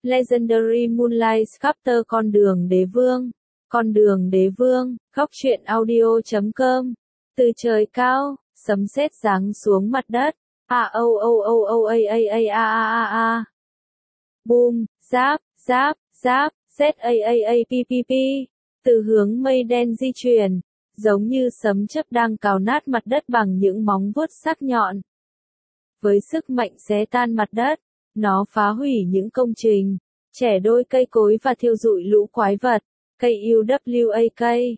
Legendary Moonlight Sculptor Con đường đế vương, góc truyện audio.com. Từ trời cao, sấm sét giáng xuống mặt đất. Boom, giáp, ZAAPPP. Từ hướng mây đen di chuyển, giống như sấm chớp đang cào nát mặt đất bằng những móng vuốt sắc nhọn. Với sức mạnh xé tan mặt đất, nó phá hủy những công trình, chẻ đôi cây cối và thiêu rụi lũ quái vật. KUWAK,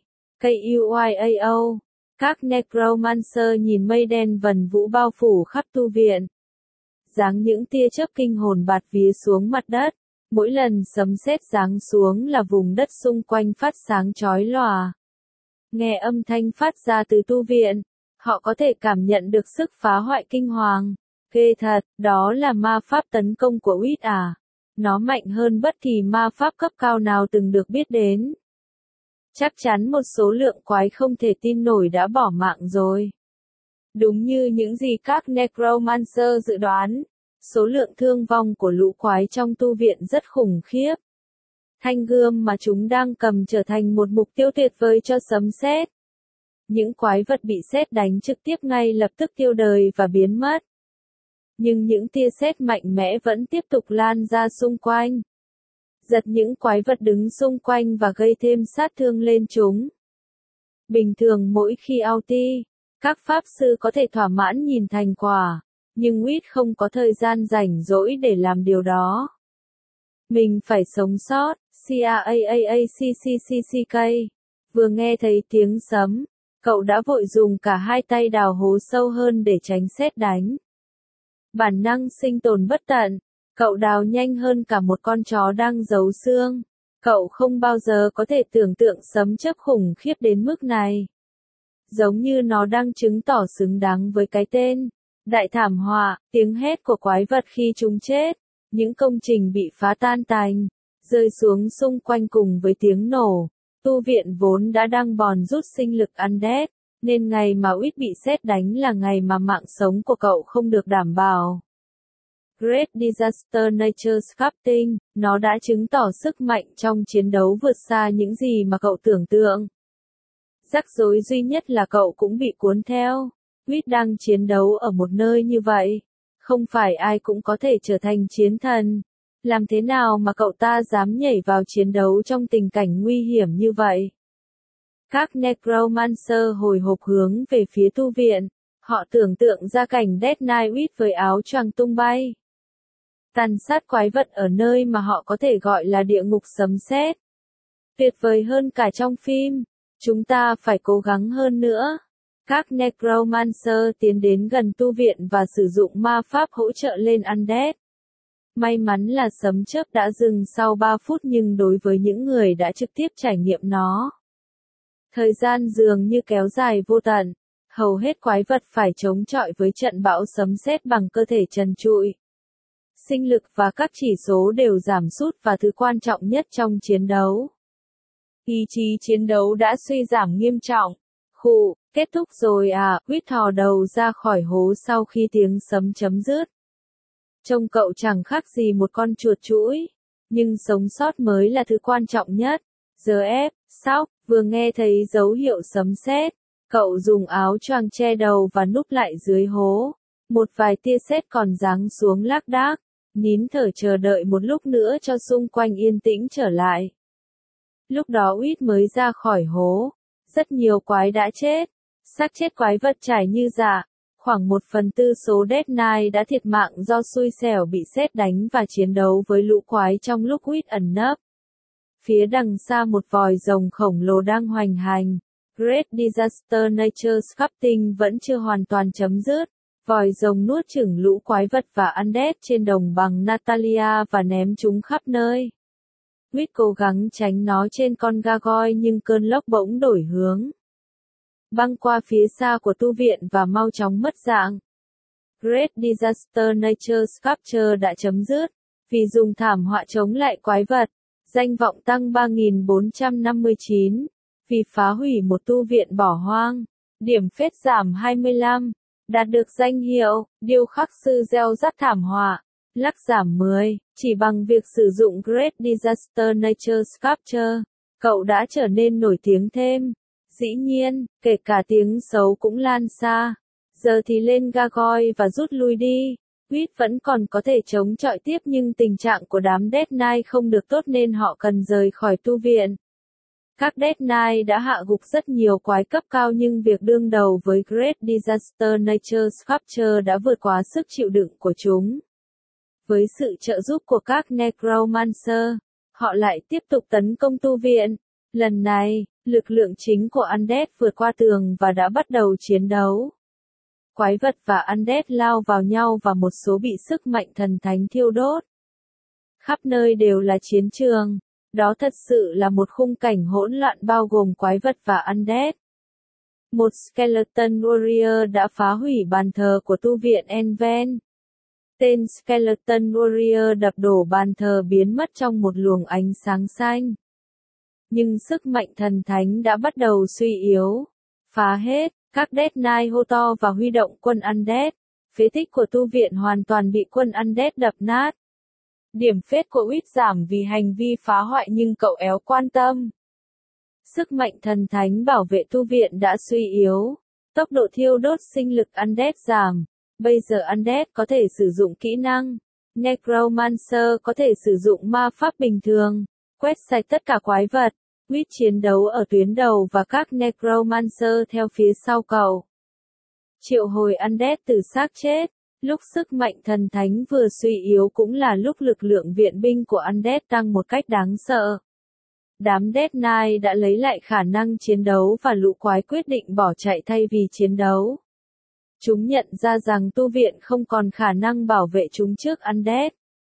KUYAO. Các necromancer nhìn mây đen vần vũ bao phủ khắp tu viện. Giáng những tia chớp kinh hồn bạt vía xuống mặt đất. Mỗi lần sấm sét giáng xuống là vùng đất xung quanh phát sáng chói lòa. Nghe âm thanh phát ra từ tu viện, họ có thể cảm nhận được sức phá hoại kinh hoàng. Ghê thật, đó là ma pháp tấn công của Witch à? Nó mạnh hơn bất kỳ ma pháp cấp cao nào từng được biết đến. Chắc chắn một số lượng quái không thể tin nổi đã bỏ mạng rồi. Đúng như những gì các necromancer dự đoán, số lượng thương vong của lũ quái trong tu viện rất khủng khiếp. Thanh gươm mà chúng đang cầm trở thành một mục tiêu tuyệt vời cho sấm sét. Những quái vật bị sét đánh trực tiếp ngay lập tức tiêu đời và biến mất. Nhưng những tia sét mạnh mẽ vẫn tiếp tục lan ra xung quanh. Giật những quái vật đứng xung quanh và gây thêm sát thương lên chúng. Bình thường mỗi khi outie, các pháp sư có thể thỏa mãn nhìn thành quả, nhưng Witch không có thời gian rảnh rỗi để làm điều đó. Mình phải sống sót, CAAACCCCK. Vừa nghe thấy tiếng sấm, cậu đã vội dùng cả hai tay đào hố sâu hơn để tránh sét đánh. Bản năng sinh tồn bất tận, cậu đào nhanh hơn cả một con chó đang giấu xương. Cậu không bao giờ có thể tưởng tượng sấm chớp khủng khiếp đến mức này. Giống như nó đang chứng tỏ xứng đáng với cái tên. Đại thảm họa, tiếng hét của quái vật khi chúng chết, những công trình bị phá tan tành, rơi xuống xung quanh cùng với tiếng nổ. Tu viện vốn đã đang bòn rút sinh lực undead, nên ngày mà Witch bị sét đánh là ngày mà mạng sống của cậu không được đảm bảo. Great Disaster Nature Sculpting, nó đã chứng tỏ sức mạnh trong chiến đấu vượt xa những gì mà cậu tưởng tượng. Rắc rối duy nhất là cậu cũng bị cuốn theo. Witch đang chiến đấu ở một nơi như vậy. Không phải ai cũng có thể trở thành chiến thần. Làm thế nào mà cậu ta dám nhảy vào chiến đấu trong tình cảnh nguy hiểm như vậy? Các necromancer hồi hộp hướng về phía tu viện. Họ tưởng tượng ra cảnh Death Knight Witch với áo choàng tung bay. Tàn sát quái vật ở nơi mà họ có thể gọi là địa ngục sấm sét. Tuyệt vời hơn cả trong phim. Chúng ta phải cố gắng hơn nữa. Các necromancer tiến đến gần tu viện và sử dụng ma pháp hỗ trợ lên undead. May mắn là sấm chớp đã dừng sau 3 phút nhưng đối với những người đã trực tiếp trải nghiệm nó, thời gian dường như kéo dài vô tận. Hầu hết quái vật phải chống chọi với trận bão sấm sét bằng cơ thể trần trụi. Sinh lực và các chỉ số đều giảm sút và thứ quan trọng nhất trong chiến đấu, ý chí chiến đấu đã suy giảm nghiêm trọng. Kết thúc rồi à? Witch thò đầu ra khỏi hố sau khi tiếng sấm chấm dứt. Trông cậu chẳng khác gì một con chuột chũi, nhưng sống sót mới là thứ quan trọng nhất. Sóc, vừa nghe thấy dấu hiệu sấm sét, cậu dùng áo choàng che đầu và núp lại dưới hố. Một vài tia sét còn giáng xuống lác đác, nín thở chờ đợi một lúc nữa cho xung quanh yên tĩnh trở lại. Lúc đó Witch mới ra khỏi hố. Rất nhiều quái đã chết. Xác chết quái vật trải như dạ. Khoảng 1/4 số Death Knight đã thiệt mạng do xui xẻo bị sét đánh và chiến đấu với lũ quái trong lúc Witch ẩn nấp. Phía đằng xa một vòi rồng khổng lồ đang hoành hành. Great Disaster Nature Sculpting vẫn chưa hoàn toàn chấm dứt. Vòi rồng nuốt chửng lũ quái vật và undead trên đồng bằng Natalia và ném chúng khắp nơi. Witch cố gắng tránh nó trên con gargoyle nhưng cơn lốc bỗng đổi hướng, băng qua phía xa của tu viện và mau chóng mất dạng. Great Disaster Nature Sculpture đã chấm dứt, vì dùng thảm họa chống lại quái vật. Danh vọng tăng 3459, vì phá hủy một tu viện bỏ hoang. Điểm phết giảm 25, đạt được danh hiệu điêu khắc sư gieo rắc thảm họa. Lắc giảm 10, chỉ bằng việc sử dụng Great Disaster Nature Sculpture, cậu đã trở nên nổi tiếng thêm. Dĩ nhiên, kể cả tiếng xấu cũng lan xa. Giờ thì lên Gargoyle và rút lui đi. Quýt vẫn còn có thể chống chọi tiếp nhưng tình trạng của đám Death Knight không được tốt nên họ cần rời khỏi tu viện. Các Death Knight đã hạ gục rất nhiều quái cấp cao nhưng việc đương đầu với Great Disaster Nature Sculpture đã vượt quá sức chịu đựng của chúng. Với sự trợ giúp của các Necromancer, họ lại tiếp tục tấn công tu viện. Lần này, lực lượng chính của Undead vượt qua tường và đã bắt đầu chiến đấu. Quái vật và Undead lao vào nhau và một số bị sức mạnh thần thánh thiêu đốt. Khắp nơi đều là chiến trường. Đó thật sự là một khung cảnh hỗn loạn bao gồm quái vật và Undead. Một Skeleton Warrior đã phá hủy bàn thờ của tu viện Enven. Tên Skeleton Warrior đập đổ bàn thờ biến mất trong một luồng ánh sáng xanh. Nhưng sức mạnh thần thánh đã bắt đầu suy yếu. Phá hết, các Death Knight hô to và huy động quân Undead. Phế tích của tu viện hoàn toàn bị quân Undead đập nát. Điểm phết của Wit giảm vì hành vi phá hoại nhưng cậu éo quan tâm. Sức mạnh thần thánh bảo vệ tu viện đã suy yếu. Tốc độ thiêu đốt sinh lực Undead giảm. Bây giờ Undead có thể sử dụng kỹ năng. Necromancer có thể sử dụng ma pháp bình thường. Quét sạch tất cả quái vật. Wit chiến đấu ở tuyến đầu và các Necromancer theo phía sau cậu. Triệu hồi Undead từ xác chết. Lúc sức mạnh thần thánh vừa suy yếu cũng là lúc lực lượng viện binh của Undead tăng một cách đáng sợ. Đám Death Knight đã lấy lại khả năng chiến đấu và lũ quái quyết định bỏ chạy thay vì chiến đấu. Chúng nhận ra rằng tu viện không còn khả năng bảo vệ chúng trước Undead.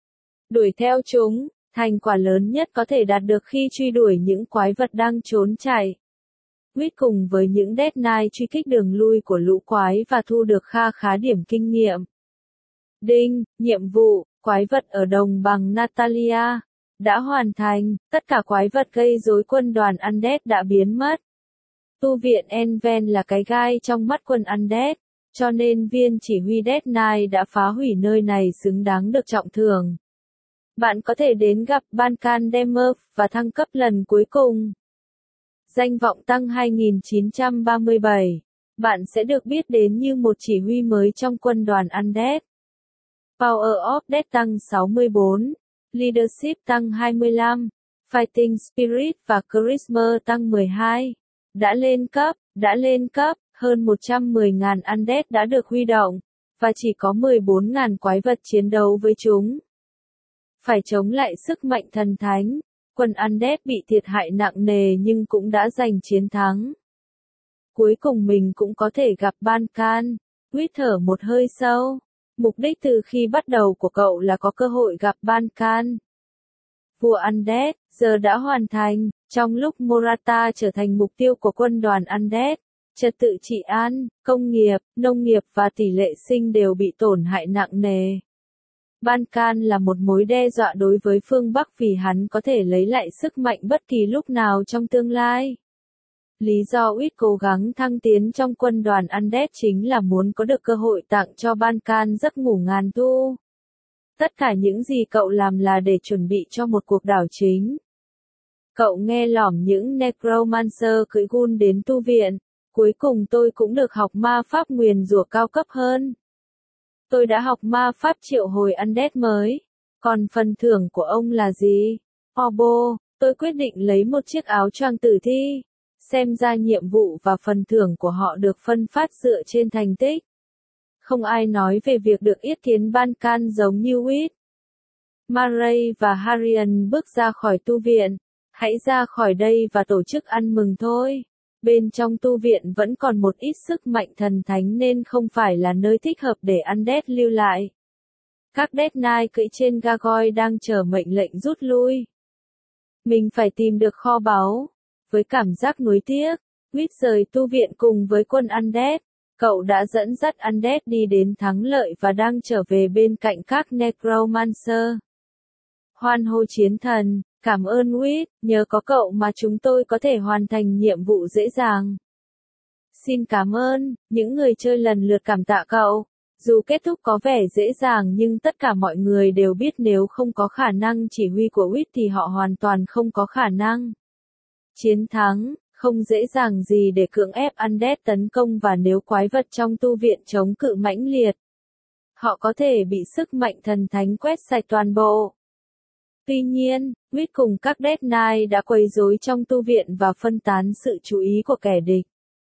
Đuổi theo chúng, thành quả lớn nhất có thể đạt được khi truy đuổi những quái vật đang trốn chạy. Quýt cùng với những Death Knight truy kích đường lui của lũ quái và thu được kha khá điểm kinh nghiệm. Đinh, nhiệm vụ, quái vật ở đồng bằng Natalia, đã hoàn thành, tất cả quái vật gây rối quân đoàn Undead đã biến mất. Tu viện Enven là cái gai trong mắt quân Undead, cho nên viên chỉ huy Death Knight đã phá hủy nơi này xứng đáng được trọng thưởng. Bạn có thể đến gặp Bankan Demerf và thăng cấp lần cuối cùng. Danh vọng tăng 2937. Bạn sẽ được biết đến như một chỉ huy mới trong quân đoàn Undead. Power of Death tăng 64. Leadership tăng 25. Fighting Spirit và Charisma tăng 12. Đã lên cấp, hơn 110.000 Undead đã được huy động, và chỉ có 14.000 quái vật chiến đấu với chúng. Phải chống lại sức mạnh thần thánh, quân Undead bị thiệt hại nặng nề nhưng cũng đã giành chiến thắng. Cuối cùng mình cũng có thể gặp Bankan. Quýt thở một hơi sâu. Mục đích từ khi bắt đầu của cậu là có cơ hội gặp Bankan. Vua Undead, giờ đã hoàn thành, trong lúc Morata trở thành mục tiêu của quân đoàn Undead. Trật tự trị an, công nghiệp, nông nghiệp và tỷ lệ sinh đều bị tổn hại nặng nề. Bankan là một mối đe dọa đối với phương Bắc vì hắn có thể lấy lại sức mạnh bất kỳ lúc nào trong tương lai. Lý do Wit cố gắng thăng tiến trong quân đoàn Undead chính là muốn có được cơ hội tặng cho Bankan giấc ngủ ngàn thu. Tất cả những gì cậu làm là để chuẩn bị cho một cuộc đảo chính. Cậu nghe lỏm những Necromancer cưỡi gun đến tu viện. Cuối cùng tôi cũng được học ma pháp nguyền rủa cao cấp hơn. Tôi đã học ma pháp triệu hồi Undead mới. Còn phần thưởng của ông là gì? Obo, tôi quyết định lấy một chiếc áo choàng tử thi. Xem ra nhiệm vụ và phần thưởng của họ được phân phát dựa trên thành tích. Không ai nói về việc được yết kiến Bankan giống như Wit. Murray và Harian bước ra khỏi tu viện. Hãy ra khỏi đây và tổ chức ăn mừng thôi. Bên trong tu viện vẫn còn một ít sức mạnh thần thánh nên không phải là nơi thích hợp để Undead lưu lại. Các Death Knight cưỡi trên Gargoyle đang chờ mệnh lệnh rút lui. Mình phải tìm được kho báu. Với cảm giác nuối tiếc, Wit rời tu viện cùng với quân Undead. Cậu đã dẫn dắt Undead đi đến thắng lợi và đang trở về bên cạnh các Necromancer. Hoan hô chiến thần, cảm ơn Wit, nhờ có cậu mà chúng tôi có thể hoàn thành nhiệm vụ dễ dàng. Xin cảm ơn, những người chơi lần lượt cảm tạ cậu. Dù kết thúc có vẻ dễ dàng nhưng tất cả mọi người đều biết nếu không có khả năng chỉ huy của Wit thì họ hoàn toàn không có khả năng chiến thắng, không dễ dàng gì để cưỡng ép Undead tấn công và nếu quái vật trong tu viện chống cự mãnh liệt, họ có thể bị sức mạnh thần thánh quét sạch toàn bộ. Tuy nhiên, Wit cùng các Death Knight đã quấy rối trong tu viện và phân tán sự chú ý của kẻ địch.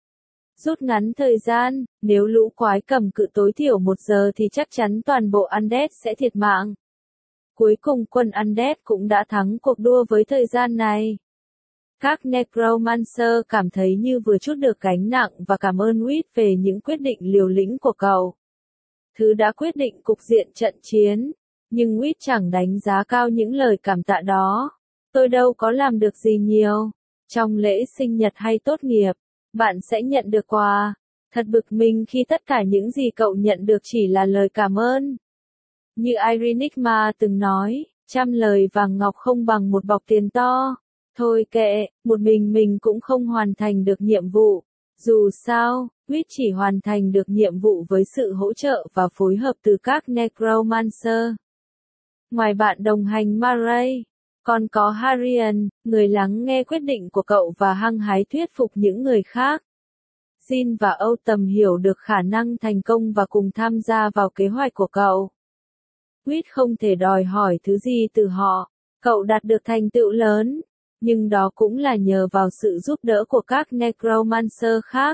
Rút ngắn thời gian, nếu lũ quái cầm cự tối thiểu 1 giờ thì chắc chắn toàn bộ Undead sẽ thiệt mạng. Cuối cùng quân Undead cũng đã thắng cuộc đua với thời gian này. Các Necromancer cảm thấy như vừa trút được gánh nặng và cảm ơn Wit về những quyết định liều lĩnh của cậu. Thứ đã quyết định cục diện trận chiến. Nhưng Wit chẳng đánh giá cao những lời cảm tạ đó. Tôi đâu có làm được gì nhiều. Trong lễ sinh nhật hay tốt nghiệp, bạn sẽ nhận được quà. Thật bực mình khi tất cả những gì cậu nhận được chỉ là lời cảm ơn. Như Irenigma từng nói, 100 lời vàng ngọc không bằng một bọc tiền to. Thôi kệ, một mình cũng không hoàn thành được nhiệm vụ. Dù sao, Wit chỉ hoàn thành được nhiệm vụ với sự hỗ trợ và phối hợp từ các Necromancer. Ngoài bạn đồng hành Murray, còn có Harrian, người lắng nghe quyết định của cậu và hăng hái thuyết phục những người khác. Jin và Autumn hiểu được khả năng thành công và cùng tham gia vào kế hoạch của cậu. Wit không thể đòi hỏi thứ gì từ họ, cậu đạt được thành tựu lớn, nhưng đó cũng là nhờ vào sự giúp đỡ của các Necromancer khác.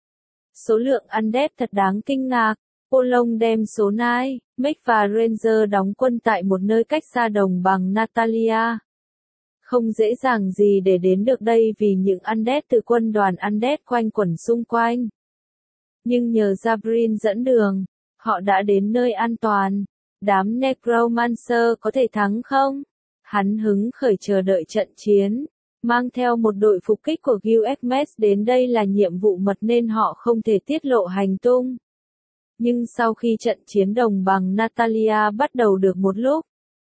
Số lượng Undead thật đáng kinh ngạc. Polong đem số Knight, Mech và Ranger đóng quân tại một nơi cách xa đồng bằng Natalia. Không dễ dàng gì để đến được đây vì những Undead từ quân đoàn Undead quanh quẩn xung quanh. Nhưng nhờ Zabrin dẫn đường, họ đã đến nơi an toàn. Đám Necromancer có thể thắng không? Hắn hứng khởi chờ đợi trận chiến. Mang theo một đội phục kích của Guildmates đến đây là nhiệm vụ mật nên họ không thể tiết lộ hành tung. Nhưng sau khi trận chiến đồng bằng Natalia bắt đầu được một lúc,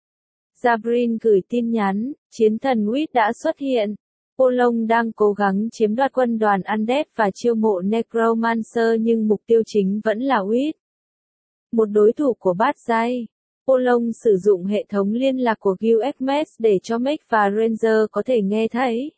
Zabrin gửi tin nhắn, chiến thần Wit đã xuất hiện. Polong đang cố gắng chiếm đoạt quân đoàn Undead và chiêu mộ Necromancer nhưng mục tiêu chính vẫn là Wit. Một đối thủ của bát giai. Polong sử dụng hệ thống liên lạc của Guildmates để cho Mech và Ranger có thể nghe thấy.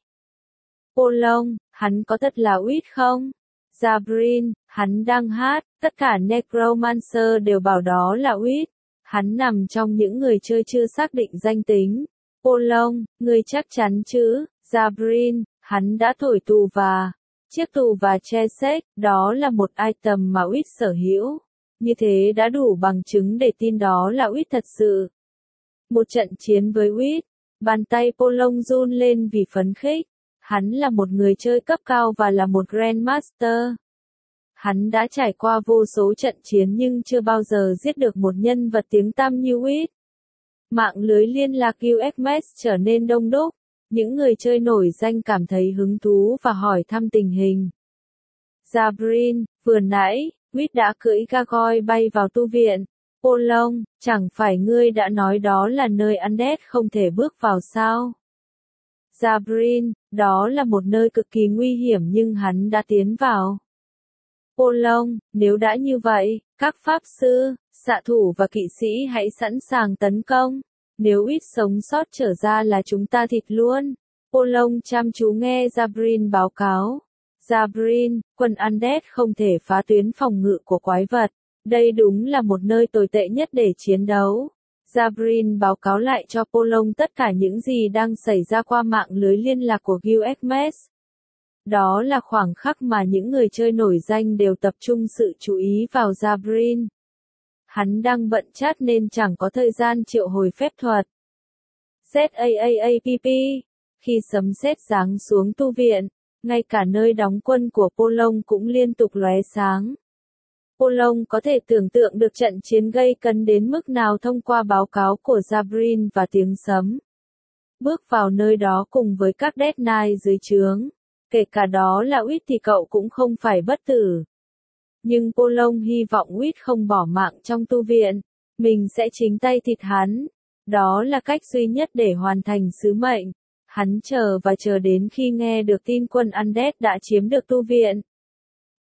Polong, hắn có thật là Wit không? Zabrin, hắn đang hát, tất cả Necromancer đều bảo đó là Wit. Hắn nằm trong những người chơi chưa xác định danh tính. Polong, ngươi chắc chắn chứ? Zabrin, hắn đã thổi tù và. Chiếc tù và che sách, đó là một item mà Wit sở hữu. Như thế đã đủ bằng chứng để tin đó là Wit thật sự. Một trận chiến với Wit, bàn tay Polong run lên vì phấn khích. Hắn là một người chơi cấp cao và là một Grandmaster. Hắn đã trải qua vô số trận chiến nhưng chưa bao giờ giết được một nhân vật tiếng tăm như Wit. Mạng lưới liên lạc Guildmates trở nên đông đúc. Những người chơi nổi danh cảm thấy hứng thú và hỏi thăm tình hình. Zabrin, vừa nãy, Wit đã cưỡi Gargoyle bay vào tu viện. Polong, chẳng phải ngươi đã nói đó là nơi Undead không thể bước vào sao? Zabrin, đó là một nơi cực kỳ nguy hiểm nhưng hắn đã tiến vào. Polong, nếu đã như vậy, các pháp sư, xạ thủ và kỵ sĩ hãy sẵn sàng tấn công. Nếu Wit sống sót trở ra là chúng ta thịt luôn. Polong chăm chú nghe Zabrin báo cáo. Zabrin, quân Undead không thể phá tuyến phòng ngự của quái vật. Đây đúng là một nơi tồi tệ nhất để chiến đấu. Zabrin báo cáo lại cho Polong tất cả những gì đang xảy ra qua mạng lưới liên lạc của Guildmates. Đó là khoảng khắc mà những người chơi nổi danh đều tập trung sự chú ý vào Zabrin. Hắn đang bận chat nên chẳng có thời gian triệu hồi phép thuật. ZAAAPP. Khi sấm sét giáng xuống tu viện, ngay cả nơi đóng quân của Polong cũng liên tục lóe sáng. Polong có thể tưởng tượng được trận chiến gây cấn đến mức nào thông qua báo cáo của Zabrin và tiếng sấm. Bước vào nơi đó cùng với các Death Knight dưới trướng. Kể cả đó là Wit thì cậu cũng không phải bất tử. Nhưng Polong hy vọng Wit không bỏ mạng trong tu viện. Mình sẽ chính tay thịt hắn. Đó là cách duy nhất để hoàn thành sứ mệnh. Hắn chờ và chờ đến khi nghe được tin quân Undead đã chiếm được tu viện.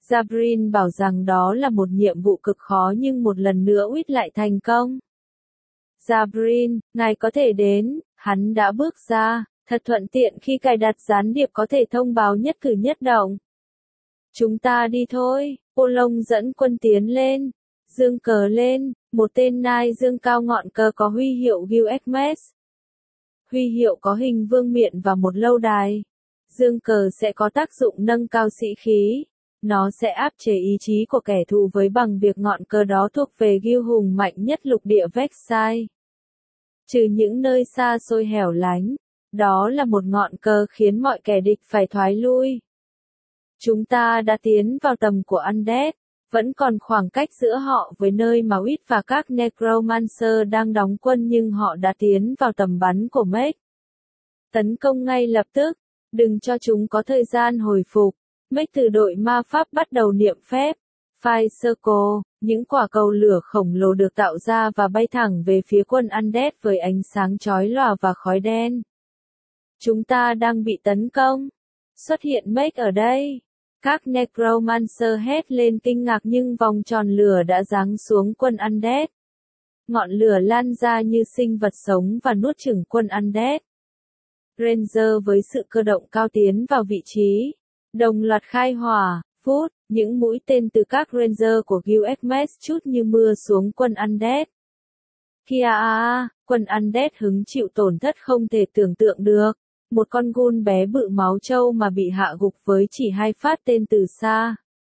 Jabrin bảo rằng đó là một nhiệm vụ cực khó nhưng một lần nữa Wit lại thành công. Jabrin, ngài có thể đến, hắn đã bước ra, thật thuận tiện khi cài đặt gián điệp có thể thông báo nhất cử nhất động. Chúng ta đi thôi, Polong dẫn quân tiến lên, dương cờ lên, một tên nai dương cao ngọn cờ có huy hiệu Guexmes. Huy hiệu có hình vương miện và một lâu đài. Dương cờ sẽ có tác dụng nâng cao sĩ khí. Nó sẽ áp chế ý chí của kẻ thù với bằng việc ngọn cờ đó thuộc về Gil hùng mạnh nhất lục địa Vexai. Trừ những nơi xa xôi hẻo lánh, đó là một ngọn cờ khiến mọi kẻ địch phải thoái lui. Chúng ta đã tiến vào tầm của Undead, vẫn còn khoảng cách giữa họ với nơi mà Wit và các Necromancer đang đóng quân nhưng họ đã tiến vào tầm bắn của Mech. Tấn công ngay lập tức, đừng cho chúng có thời gian hồi phục. Mech từ đội ma pháp bắt đầu niệm phép. Fire Circle, những quả cầu lửa khổng lồ được tạo ra và bay thẳng về phía quân Undead với ánh sáng chói lòa và khói đen. Chúng ta đang bị tấn công. Xuất hiện Mech ở đây. Các Necromancer hét lên kinh ngạc nhưng vòng tròn lửa đã giáng xuống quân Undead. Ngọn lửa lan ra như sinh vật sống và nuốt chửng quân Undead. Ranger với sự cơ động cao tiến vào vị trí. Đồng loạt khai hỏa, phút, những mũi tên từ các Ranger của Guexmes chút như mưa xuống quân Undead. Kia quân Undead hứng chịu tổn thất không thể tưởng tượng được. Một con gun bé bự máu trâu mà bị hạ gục với chỉ 2 phát tên từ xa.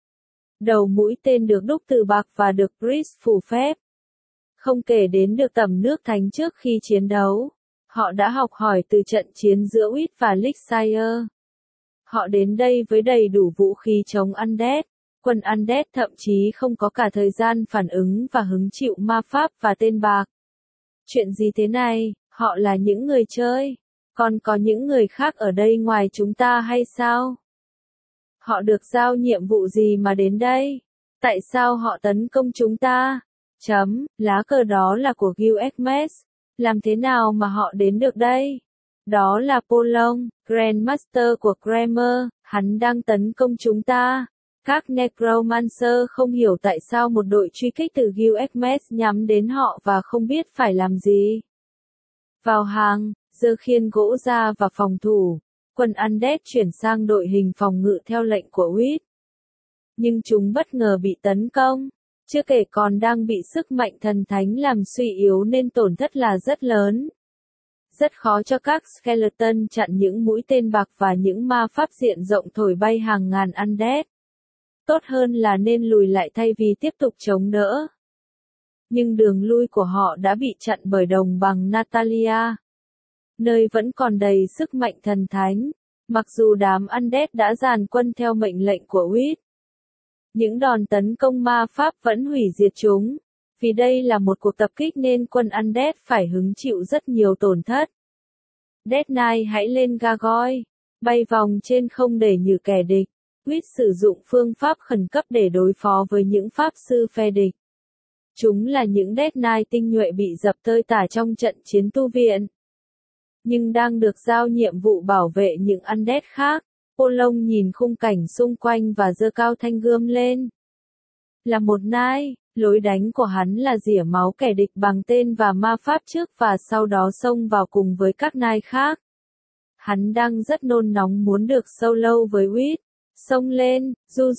Đầu mũi tên được đúc từ bạc và được Priest phủ phép. Không kể đến được tẩm nước thánh trước khi chiến đấu. Họ đã học hỏi từ trận chiến giữa Wit và Lixire. Họ đến đây với đầy đủ vũ khí chống Undead. Quân Undead thậm chí không có cả thời gian phản ứng và hứng chịu ma pháp và tên bạc. Chuyện gì thế này, họ là những người chơi. Còn có những người khác ở đây ngoài chúng ta hay sao? Họ được giao nhiệm vụ gì mà đến đây? Tại sao họ tấn công chúng ta? Lá cờ đó là của Guexmes. Làm thế nào mà họ đến được đây? Đó là Polong, Grandmaster của Kramer, hắn đang tấn công chúng ta. Các Necromancer không hiểu tại sao một đội truy kích từ Guexmes nhắm đến họ và không biết phải làm gì. Vào hàng, giơ khiên gỗ ra và phòng thủ. Quân Undead chuyển sang đội hình phòng ngự theo lệnh của Wit. Nhưng chúng bất ngờ bị tấn công. Chưa kể còn đang bị sức mạnh thần thánh làm suy yếu nên tổn thất là rất lớn. Rất khó cho các skeleton chặn những mũi tên bạc và những ma pháp diện rộng thổi bay hàng ngàn Undead. Tốt hơn là nên lùi lại thay vì tiếp tục chống đỡ. Nhưng đường lui của họ đã bị chặn bởi đồng bằng Natalia. Nơi vẫn còn đầy sức mạnh thần thánh, mặc dù đám Undead đã dàn quân theo mệnh lệnh của Wit. Những đòn tấn công ma pháp vẫn hủy diệt chúng. Vì đây là một cuộc tập kích nên quân Undead phải hứng chịu rất nhiều tổn thất. Death Knight hãy lên Gargoyle, bay vòng trên không để nhử kẻ địch. Wit sử dụng phương pháp khẩn cấp để đối phó với những pháp sư phe địch. Chúng là những Death Knight tinh nhuệ bị dập tơi tả trong trận chiến tu viện. Nhưng đang được giao nhiệm vụ bảo vệ những Undead khác. Polong nhìn khung cảnh xung quanh và giơ cao thanh gươm lên. Là một Knight, lối đánh của hắn là rỉa máu kẻ địch bằng tên và ma pháp trước và sau đó xông vào cùng với các Knight khác. Hắn đang rất nôn nóng muốn được solo với Wit. Xông lên,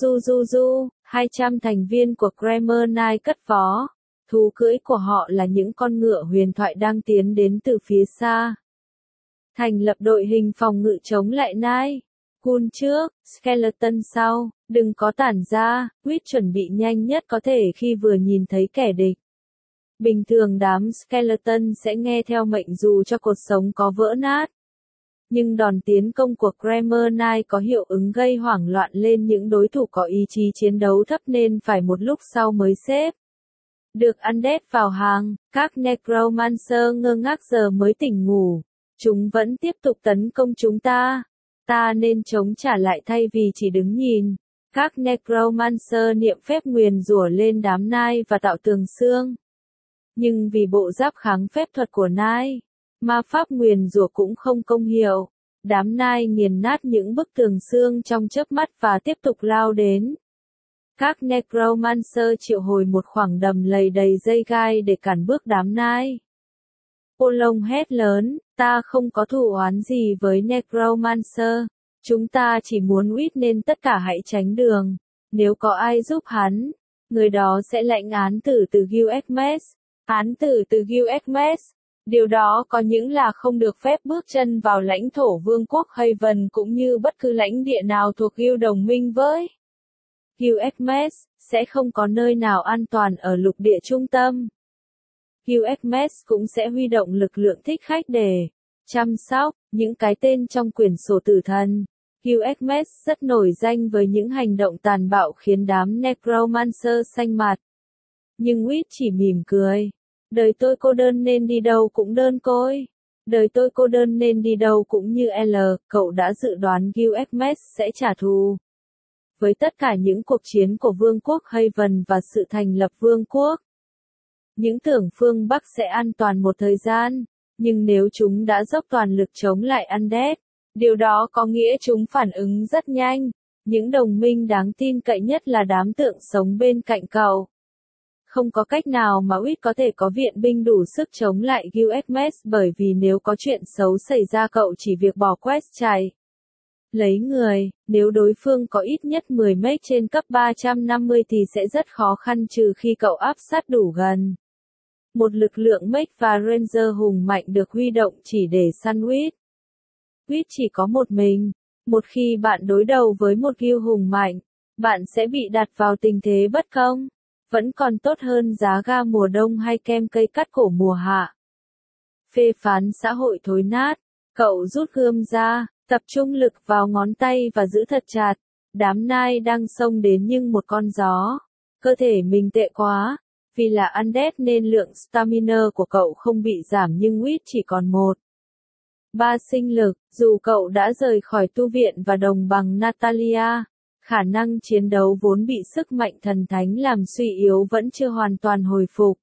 du, 200 thành viên của Kramer Knight cất vó. Thú cưỡi của họ là những con ngựa huyền thoại đang tiến đến từ phía xa. Thành lập đội hình phòng ngự chống lại Knight. Gun trước, skeleton sau, đừng có tản ra, Wit chuẩn bị nhanh nhất có thể khi vừa nhìn thấy kẻ địch. Bình thường đám skeleton sẽ nghe theo mệnh dù cho cột sống có vỡ nát. Nhưng đòn tiến công của Kramer Knight có hiệu ứng gây hoảng loạn lên những đối thủ có ý chí chiến đấu thấp nên phải một lúc sau mới xếp. Được Undead vào hàng, các Necromancer ngơ ngác giờ mới tỉnh ngủ. Chúng vẫn tiếp tục tấn công chúng ta. Ta nên chống trả lại thay vì chỉ đứng nhìn. Các Necromancer niệm phép nguyền rủa lên đám Knight và tạo tường xương. Nhưng vì bộ giáp kháng phép thuật của Knight, ma pháp nguyền rủa cũng không công hiệu. Đám Knight nghiền nát những bức tường xương trong chớp mắt và tiếp tục lao đến. Các Necromancer triệu hồi một khoảng đầm lầy đầy dây gai để cản bước đám nai. Polong hét lớn, ta không có thù oán gì với Necromancer. Chúng ta chỉ muốn Wit nên tất cả hãy tránh đường. Nếu có ai giúp hắn, người đó sẽ lãnh án tử từ Gilgamesh. Án tử từ Gilgamesh. Điều đó có những là không được phép bước chân vào lãnh thổ vương quốc Haven cũng như bất cứ lãnh địa nào thuộc Guild đồng minh với Gilgamesh, sẽ không có nơi nào an toàn ở lục địa trung tâm. Gilgamesh cũng sẽ huy động lực lượng thích khách để chăm sóc những cái tên trong quyển sổ tử thần. Gilgamesh rất nổi danh với những hành động tàn bạo khiến đám Necromancer xanh mặt. Nhưng Wit chỉ mỉm cười. Đời tôi cô đơn nên đi đâu cũng đơn côi. Đời tôi cô đơn nên đi đâu cũng như L, cậu đã dự đoán Gilgamesh sẽ trả thù. Với tất cả những cuộc chiến của Vương quốc Haven và sự thành lập Vương quốc, những tưởng phương Bắc sẽ an toàn một thời gian, nhưng nếu chúng đã dốc toàn lực chống lại Undead, điều đó có nghĩa chúng phản ứng rất nhanh. Những đồng minh đáng tin cậy nhất là đám tượng sống bên cạnh cậu. Không có cách nào mà Wit có thể có viện binh đủ sức chống lại Gilgamesh bởi vì nếu có chuyện xấu xảy ra cậu chỉ việc bỏ quest chạy. Lấy người, nếu đối phương có ít nhất 10 mech trên cấp 350 thì sẽ rất khó khăn trừ khi cậu áp sát đủ gần. Một lực lượng mech và ranger hùng mạnh được huy động chỉ để săn Wit. Wit chỉ có một mình. Một khi bạn đối đầu với một guild hùng mạnh, bạn sẽ bị đặt vào tình thế bất công. Vẫn còn tốt hơn giá ga mùa đông hay kem cây cắt cổ mùa hạ. Phê phán xã hội thối nát. Cậu rút gươm ra, tập trung lực vào ngón tay và giữ thật chặt. Đám nai đang xông đến nhưng một con gió. Cơ thể mình tệ quá. Vì là Undead nên lượng stamina của cậu không bị giảm nhưng Wit chỉ còn 3 sinh lực. Dù cậu đã rời khỏi tu viện và đồng bằng Natalia, khả năng chiến đấu vốn bị sức mạnh thần thánh làm suy yếu vẫn chưa hoàn toàn hồi phục.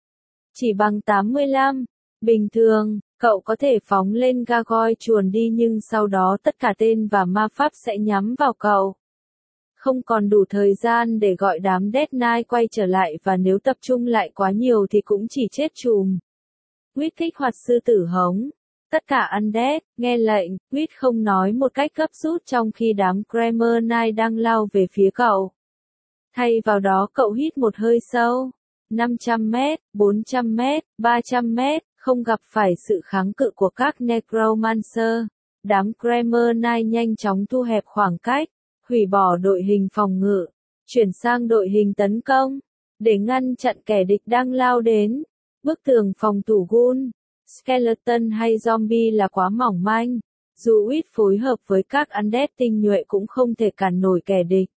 Chỉ bằng 85. Bình thường, cậu có thể phóng lên Gargoyle chuồn đi nhưng sau đó tất cả tên và ma pháp sẽ nhắm vào cậu. Không còn đủ thời gian để gọi đám Death Knight quay trở lại và nếu tập trung lại quá nhiều thì cũng chỉ chết chùm. Wit kích hoạt sư tử hống. Tất cả Undead, nghe lệnh, Wit không nói một cách gấp rút trong khi đám Kramer Knight đang lao về phía cậu. Thay vào đó cậu hít một hơi sâu. 500 mét, 400 mét, 300 mét, không gặp phải sự kháng cự của các Necromancer. Đám Kramer Knight nhanh chóng thu hẹp khoảng cách, hủy bỏ đội hình phòng ngự, chuyển sang đội hình tấn công, để ngăn chặn kẻ địch đang lao đến. Bức tường phòng thủ Ghoul, Skeleton hay Zombie là quá mỏng manh. Dù Wit phối hợp với các Undead tinh nhuệ cũng không thể cản nổi kẻ địch.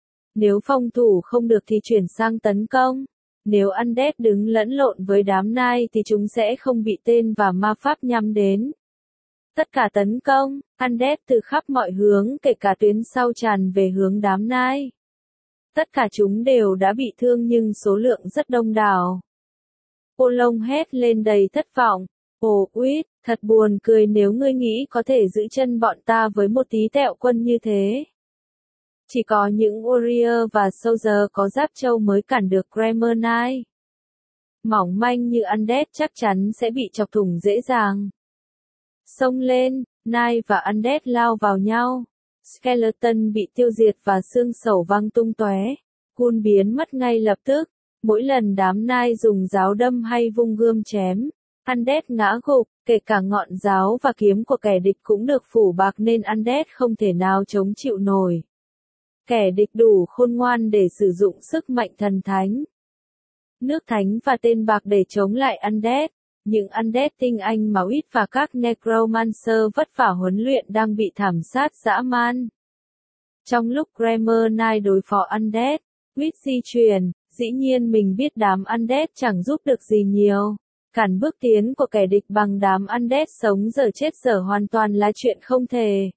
Nếu phòng thủ không được thì chuyển sang tấn công. Nếu Undead đứng lẫn lộn với đám nai thì chúng sẽ không bị tên và ma pháp nhắm đến. Tất cả tấn công, Undead từ khắp mọi hướng kể cả tuyến sau tràn về hướng đám nai. Tất cả chúng đều đã bị thương nhưng số lượng rất đông đảo. Polong hét lên đầy thất vọng. Ồ, Wit, thật buồn cười nếu ngươi nghĩ có thể giữ chân bọn ta với một tí tẹo quân như thế. Chỉ có những warrior và soldier có giáp trâu mới cản được Kramer Knight. Mỏng manh như Undead chắc chắn sẽ bị chọc thủng dễ dàng. Xông lên, Knight và Undead lao vào nhau. Skeleton bị tiêu diệt và xương sẩu văng tung tóe. Ghoul biến mất ngay lập tức. Mỗi lần đám Knight dùng giáo đâm hay vung gươm chém, Undead ngã gục, kể cả ngọn giáo và kiếm của kẻ địch cũng được phủ bạc nên Undead không thể nào chống chịu nổi. Kẻ địch đủ khôn ngoan để sử dụng sức mạnh thần thánh, nước thánh và tên bạc để chống lại Undead. Những Undead tinh anh mà Wit và các Necromancer vất vả huấn luyện đang bị thảm sát dã man. Trong lúc Kramer Knight đối phó Undead, Wit di chuyển, dĩ nhiên mình biết đám Undead chẳng giúp được gì nhiều. Cản bước tiến của kẻ địch bằng đám Undead sống dở chết dở hoàn toàn là chuyện không thể.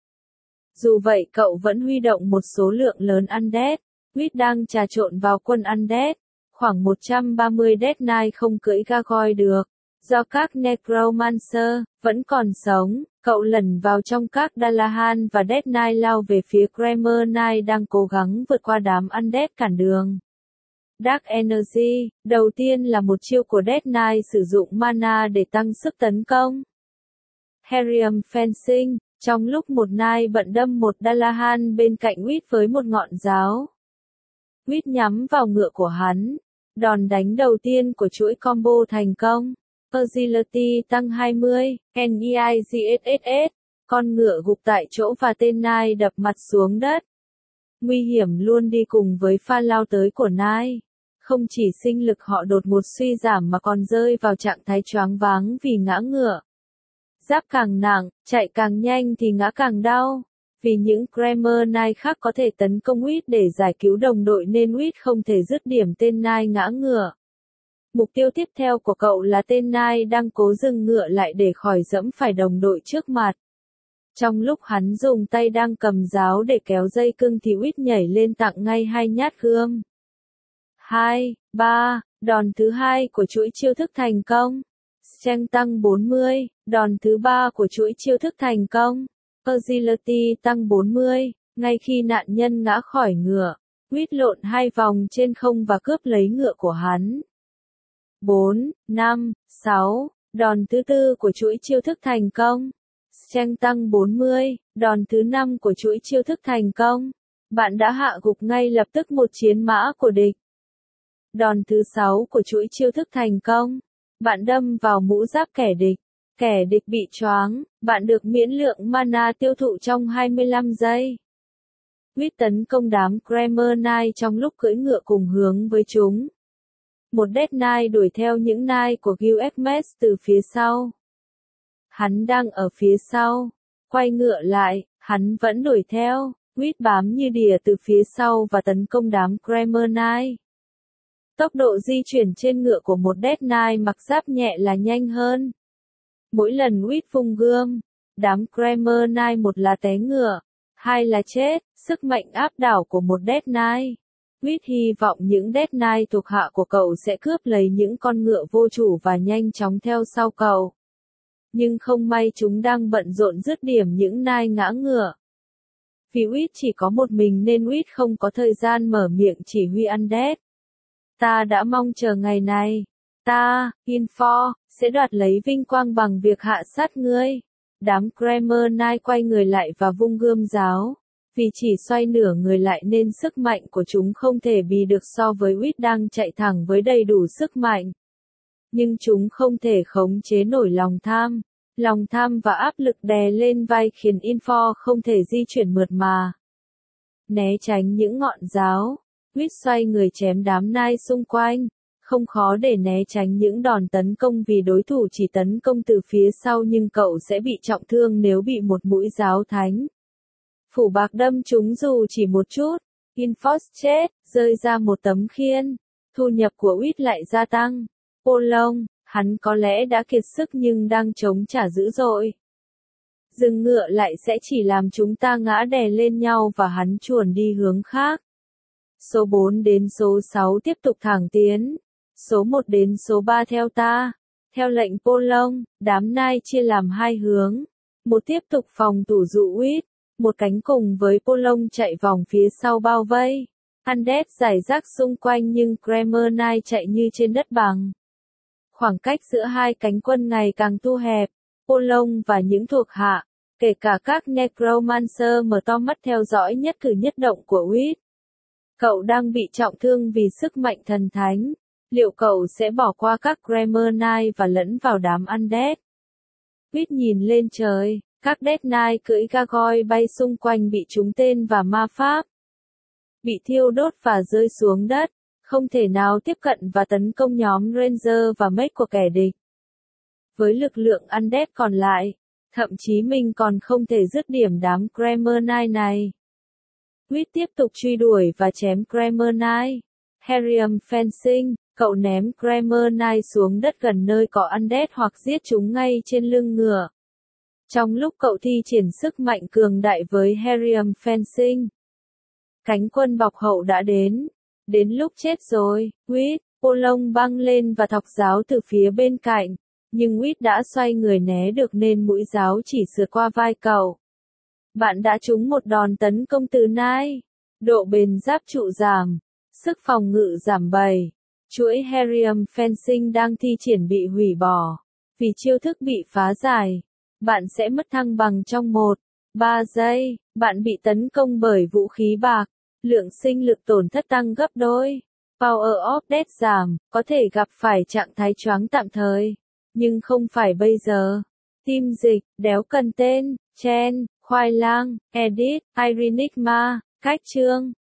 Dù vậy cậu vẫn huy động một số lượng lớn Undead. Wit đang trà trộn vào quân Undead. Khoảng 130 Death Knight không cưỡi Gargoyle được. Do các Necromancer vẫn còn sống, Cậu lẩn vào trong các Dalahan và Death Knight lao về phía Kramer Knight đang cố gắng vượt qua đám Undead cản đường. Dark Energy, đầu tiên là một chiêu của Death Knight sử dụng mana để tăng sức tấn công. Herium Fencing, trong lúc một Knight bận đâm một Dalahan bên cạnh Wit với một ngọn giáo. Wit nhắm vào ngựa của hắn. Đòn đánh đầu tiên của chuỗi combo thành công. Agility tăng 20, NEIGSSS, con ngựa gục tại chỗ và tên Knight đập mặt xuống đất. Nguy hiểm luôn đi cùng với pha lao tới của Knight. Không chỉ sinh lực họ đột ngột suy giảm mà còn rơi vào trạng thái choáng váng vì ngã ngựa. Giáp càng nặng, chạy càng nhanh thì ngã càng đau. Vì những Kramer Knight khác có thể tấn công Wit để giải cứu đồng đội nên Wit không thể dứt điểm tên Knight ngã ngựa. Mục tiêu tiếp theo của cậu là tên Knight đang cố dừng ngựa lại để khỏi dẫm phải đồng đội trước mặt. Trong lúc hắn dùng tay đang cầm giáo để kéo dây cưng thì Wit nhảy lên tặng ngay 2 nhát gươm. 2, 3, đòn thứ 2 của chuỗi chiêu thức thành công. Strength tăng 40, đòn thứ 3 của chuỗi chiêu thức thành công. Agility tăng 40, ngay khi nạn nhân ngã khỏi ngựa, Wit lộn 2 vòng trên không và cướp lấy ngựa của hắn. 4, 5, 6, đòn thứ 4 của chuỗi chiêu thức thành công. Strength tăng 40, đòn thứ 5 của chuỗi chiêu thức thành công. Bạn đã hạ gục ngay lập tức một chiến mã của địch. Đòn thứ 6 của chuỗi chiêu thức thành công. Bạn đâm vào mũ giáp kẻ địch. Kẻ địch bị choáng, bạn được miễn lượng mana tiêu thụ trong 25 giây. Wit tấn công đám Kramer Knight trong lúc cưỡi ngựa cùng hướng với chúng. Một Death Knight đuổi theo những Knight của Gilgamesh từ phía sau. Hắn đang ở phía sau. Quay ngựa lại, hắn vẫn đuổi theo. Wit bám như đỉa từ phía sau và tấn công đám Kramer Knight. Tốc độ di chuyển trên ngựa của một Death Knight mặc giáp nhẹ là nhanh hơn. Mỗi lần Wit vung gươm, đám Kramer Knight một là té ngựa, hai là chết, sức mạnh áp đảo của một Death Knight. Wit hy vọng những Death Knight thuộc hạ của cậu sẽ cướp lấy những con ngựa vô chủ và nhanh chóng theo sau cậu. Nhưng không may chúng đang bận rộn dứt điểm những Knight ngã ngựa. Vì Wit chỉ có một mình nên Wit không có thời gian mở miệng chỉ huy Undead. Ta đã mong chờ ngày này. Ta, Info, sẽ đoạt lấy vinh quang bằng việc hạ sát ngươi. Đám Kramer Knight quay người lại và vung gươm giáo. Vì chỉ xoay nửa người lại nên sức mạnh của chúng không thể bì được so với Wit đang chạy thẳng với đầy đủ sức mạnh. Nhưng chúng không thể khống chế nổi lòng tham. Lòng tham và áp lực đè lên vai khiến Info không thể di chuyển mượt mà. Né tránh những ngọn giáo. Wit xoay người chém đám Knight xung quanh. Không khó để né tránh những đòn tấn công vì đối thủ chỉ tấn công từ phía sau nhưng cậu sẽ bị trọng thương nếu bị một mũi giáo thánh. Phủ bạc đâm chúng dù chỉ một chút. Infos chết, rơi ra một tấm khiên. Thu nhập của Wit lại gia tăng. Polong, hắn có lẽ đã kiệt sức nhưng đang chống trả dữ dội. Dừng ngựa lại sẽ chỉ làm chúng ta ngã đè lên nhau và hắn chuồn đi hướng khác. Số 4 đến số 6 tiếp tục thẳng tiến. Số 1 đến số 3 theo ta. Theo lệnh Polong, đám Knight chia làm 2 hướng. Một tiếp tục phòng thủ dụ Wit. Một cánh cùng với Polong chạy vòng phía sau bao vây. Undead rải rác xung quanh nhưng Kramer Knight chạy như trên đất bằng. Khoảng cách giữa hai cánh quân ngày càng thu hẹp. Polong và những thuộc hạ, kể cả các Necromancer mở to mắt theo dõi nhất cử nhất động của Wit. Cậu đang bị trọng thương vì sức mạnh thần thánh. Liệu cậu sẽ bỏ qua các Kramer Knight và lẫn vào đám Undead? Wit nhìn lên trời, các Death Knight cưỡi Gargoyle bay xung quanh bị trúng tên và ma pháp. Bị thiêu đốt và rơi xuống đất, không thể nào tiếp cận và tấn công nhóm Ranger và Mage của kẻ địch. Với lực lượng Undead còn lại, thậm chí mình còn không thể dứt điểm đám Kramer Knight này. Wit tiếp tục truy đuổi và chém Kramer Knight. Herium Fencing, cậu ném Kramer Knight xuống đất gần nơi có Undead hoặc giết chúng ngay trên lưng ngựa. Trong lúc cậu thi triển sức mạnh cường đại với Herium Fencing, cánh quân bọc hậu đã đến. Đến lúc chết rồi, Wit, Polong băng lên và thọc giáo từ phía bên cạnh. Nhưng Wit đã xoay người né được nên mũi giáo chỉ sượt qua vai cậu. Bạn đã trúng một đòn tấn công từ Knight. Độ bền giáp trụ giảm. Sức phòng ngự giảm 7. Chuỗi Harrium Fencing đang thi triển bị hủy bỏ. Vì chiêu thức bị phá giải. Bạn sẽ mất thăng bằng trong 1-3 giây. Bạn bị tấn công bởi vũ khí bạc. Lượng sinh lực tổn thất tăng gấp đôi. Power of Death giảm. Có thể gặp phải trạng thái choáng tạm thời. Nhưng không phải bây giờ. Tim dịch, đéo cần tên, Chen, khoai lang, edit, Irenigma, cách chương.